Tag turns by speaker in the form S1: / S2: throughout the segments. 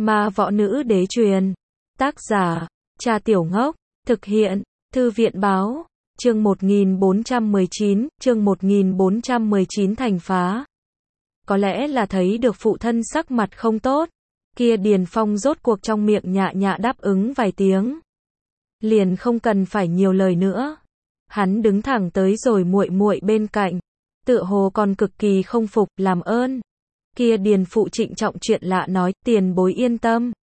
S1: Ma võ nữ đế truyền. Tác giả, Cha Tiểu Ngốc. Thực hiện, Thư viện báo. Chương 1419 thành phá. Có lẽ là thấy được phụ thân sắc mặt không tốt. Kia Điền Phong rốt cuộc trong miệng nhạ nhạ đáp ứng vài tiếng. Liền không cần phải nhiều lời nữa. Hắn đứng thẳng tới rồi muội muội bên cạnh. Tựa hồ còn cực kỳ không phục, làm ơn. Kia Điền phụ trịnh trọng chuyện lạ nói, tiền bối yên tâm.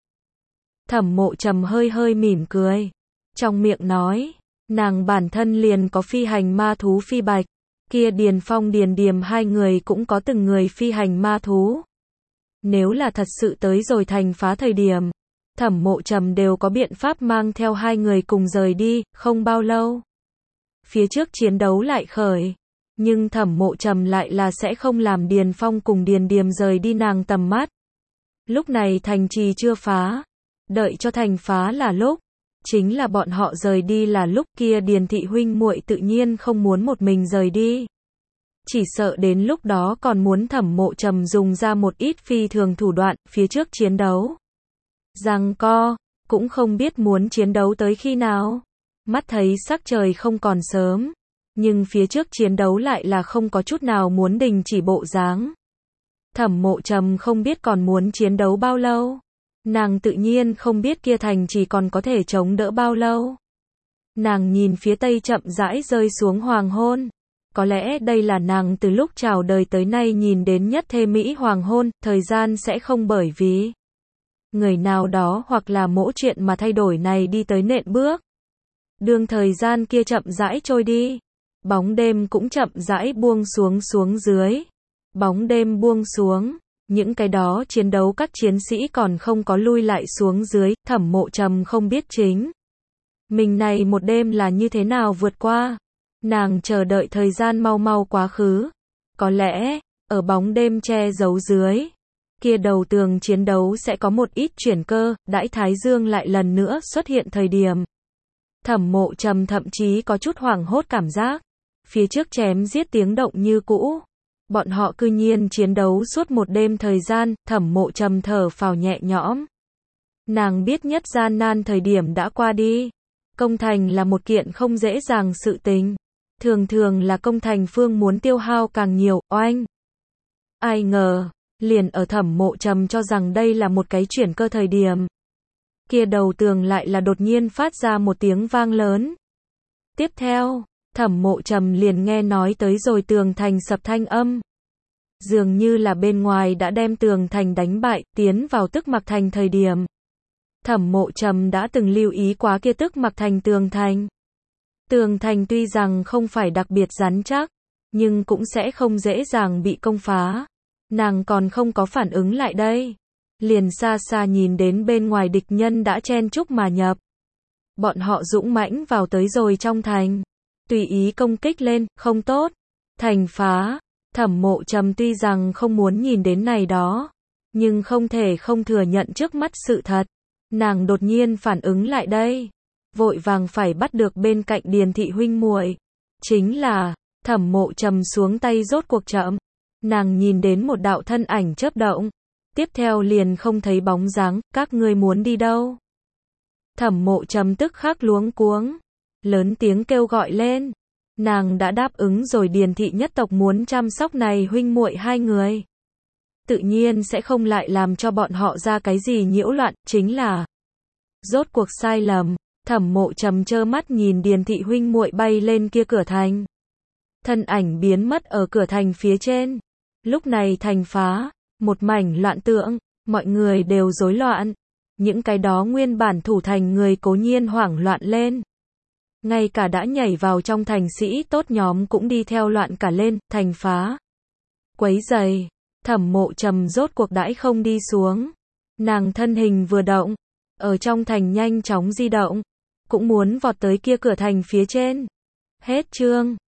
S1: Thẩm Mộ Trầm hơi hơi mỉm cười. Trong miệng nói, nàng bản thân liền có phi hành ma thú phi bạch. Kia Điền Phong Điền Điềm hai người cũng có từng người phi hành ma thú. Nếu là thật sự tới rồi thành phá thời điểm, Thẩm Mộ Trầm đều có biện pháp mang theo hai người cùng rời đi, không bao lâu. Phía trước chiến đấu lại khởi. Nhưng Thẩm Mộ Trầm lại là sẽ không làm Điền Phong cùng Điền Điềm rời đi nàng tầm mắt. Lúc này thành trì chưa phá. Đợi cho thành phá là lúc. Chính là bọn họ rời đi là lúc kia Điền thị huynh muội tự nhiên không muốn một mình rời đi. Chỉ sợ đến lúc đó còn muốn Thẩm Mộ Trầm dùng ra một ít phi thường thủ đoạn, phía trước chiến đấu. Giằng co, cũng không biết muốn chiến đấu tới khi nào. Mắt thấy sắc trời không còn sớm. Nhưng phía trước chiến đấu lại là không có chút nào muốn đình chỉ bộ dáng. Thẩm Mộ Trầm không biết còn muốn chiến đấu bao lâu. Nàng tự nhiên không biết kia thành chỉ còn có thể chống đỡ bao lâu. Nàng nhìn phía tây chậm rãi rơi xuống hoàng hôn. Có lẽ đây là nàng từ lúc chào đời tới nay nhìn đến nhất thê mỹ hoàng hôn, thời gian sẽ không bởi vì người nào đó hoặc là mỗi chuyện mà thay đổi này đi tới nện bước. Đường thời gian kia chậm rãi trôi đi. Bóng đêm cũng chậm rãi buông xuống dưới. Bóng đêm buông xuống. Những cái đó chiến đấu các chiến sĩ còn không có lui lại xuống dưới. Thẩm Mộ Trầm không biết chính mình này một đêm là như thế nào vượt qua. Nàng chờ đợi thời gian mau mau quá khứ. Có lẽ, ở bóng đêm che giấu dưới, kia đầu tường chiến đấu sẽ có một ít chuyển cơ. Đãi Thái Dương lại lần nữa xuất hiện thời điểm. Thẩm Mộ Trầm thậm chí có chút hoảng hốt cảm giác. Phía trước chém giết tiếng động như cũ. Bọn họ cư nhiên chiến đấu suốt một đêm thời gian. Thẩm Mộ Trầm thở phào nhẹ nhõm. Nàng biết nhất gian nan thời điểm đã qua đi. Công thành là một kiện không dễ dàng sự tình. Thường thường là công thành phương muốn tiêu hao càng nhiều, oanh. Ai ngờ, liền ở Thẩm Mộ Trầm cho rằng đây là một cái chuyển cơ thời điểm. Kia đầu tường lại là đột nhiên phát ra một tiếng vang lớn. Tiếp theo, Thẩm Mộ Trầm liền nghe nói tới rồi tường thành sập thanh âm. Dường như là bên ngoài đã đem tường thành đánh bại, tiến vào Tức Mặc Thành thời điểm. Thẩm Mộ Trầm đã từng lưu ý quá kia Tức Mặc Thành tường thành. Tường thành tuy rằng không phải đặc biệt rắn chắc, nhưng cũng sẽ không dễ dàng bị công phá. Nàng còn không có phản ứng lại đây. Liền xa xa nhìn đến bên ngoài địch nhân đã chen chúc mà nhập. Bọn họ dũng mãnh vào tới rồi trong thành. Tùy ý công kích lên, không tốt. Thành phá. Thẩm Mộ Trầm tuy rằng không muốn nhìn đến này đó, nhưng không thể không thừa nhận trước mắt sự thật. Nàng đột nhiên phản ứng lại đây. Vội vàng phải bắt được bên cạnh Điền thị huynh muội. Chính là, Thẩm Mộ Trầm xuống tay rốt cuộc chậm. Nàng nhìn đến một đạo thân ảnh chớp động. Tiếp theo liền không thấy bóng dáng, các ngươi muốn đi đâu? Thẩm Mộ Trầm tức khắc luống cuống. Lớn tiếng kêu gọi lên. Nàng đã đáp ứng rồi Điền thị nhất tộc muốn chăm sóc này huynh muội hai người. Tự nhiên sẽ không lại làm cho bọn họ ra cái gì nhiễu loạn, chính là rốt cuộc sai lầm. Thẩm Mộ Trầm trơ mắt nhìn Điền thị huynh muội bay lên kia cửa thành. Thân ảnh biến mất ở cửa thành phía trên. Lúc này thành phá, một mảnh loạn tượng, mọi người đều rối loạn. Những cái đó nguyên bản thủ thành người cố nhiên hoảng loạn lên. Ngay cả đã nhảy vào trong thành sĩ tốt nhóm cũng đi theo loạn cả lên, thành phá. Quấy giày, Thẩm Mộ Trầm rốt cuộc đãi không đi xuống. Nàng thân hình vừa động, ở trong thành nhanh chóng di động, cũng muốn vọt tới kia cửa thành phía trên. Hết chương.